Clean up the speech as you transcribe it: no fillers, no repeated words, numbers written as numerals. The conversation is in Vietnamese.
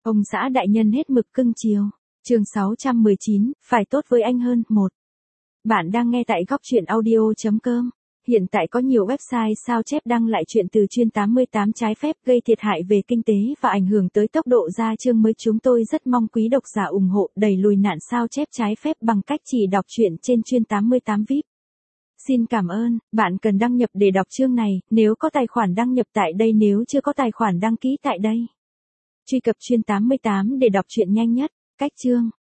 Ông xã đại nhân hết mực cưng chiều. Chương 619, phải tốt với anh hơn. 1. Bạn đang nghe tại góc truyện audio.com. Hiện tại có nhiều website sao chép đăng lại chuyện từ chuyên 88 trái phép gây thiệt hại về kinh tế và ảnh hưởng tới tốc độ ra chương mới. Chúng tôi rất mong quý độc giả ủng hộ đẩy lùi nạn sao chép trái phép bằng cách chỉ đọc truyện trên chuyên 88 VIP. Xin cảm ơn. Bạn cần đăng nhập để đọc chương này, nếu có tài khoản đăng nhập tại đây, nếu chưa có tài khoản đăng ký tại đây. Truy cập chuyên 88 để đọc truyện nhanh nhất. Cách chương.